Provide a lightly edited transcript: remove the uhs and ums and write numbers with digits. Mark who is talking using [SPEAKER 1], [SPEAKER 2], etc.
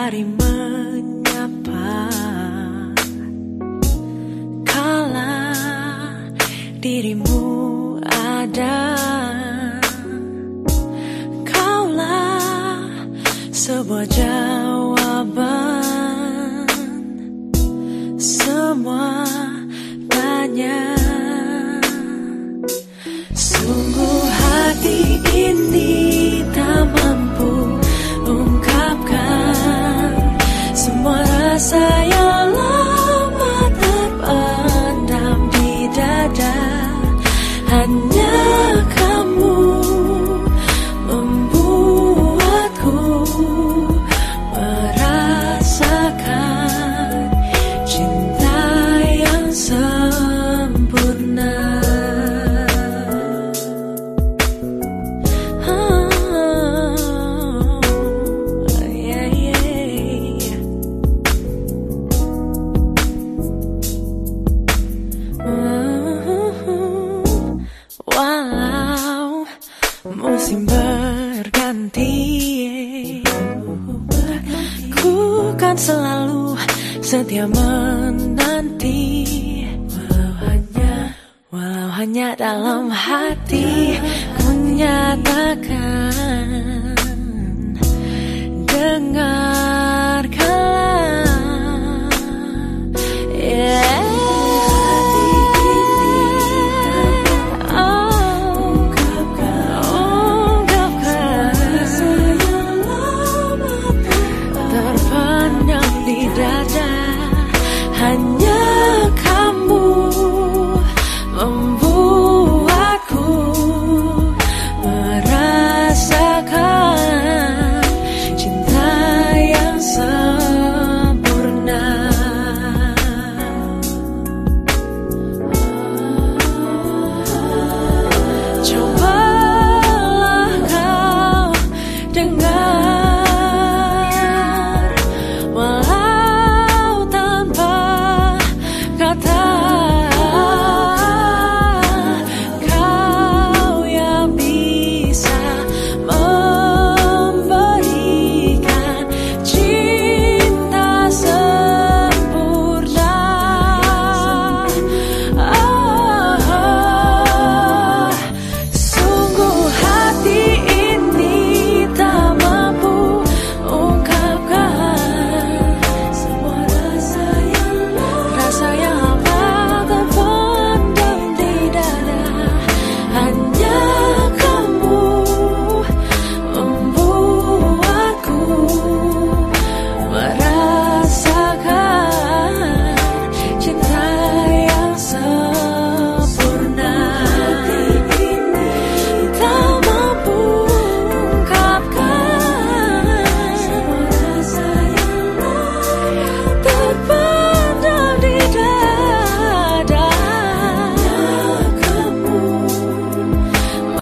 [SPEAKER 1] hari menyapa, kala dirimu ada. Kaulah sebuah jawaban semua tanya. Sungguh hati ini tak mampu ungkapkan semua rasa yang lama terpendam di dada. Hanya kamu membuatku merasakan cinta yang sempurna. Walau musim berganti, ku kan selalu setia menanti. Walau hanya dalam hati ku nyatakan dengan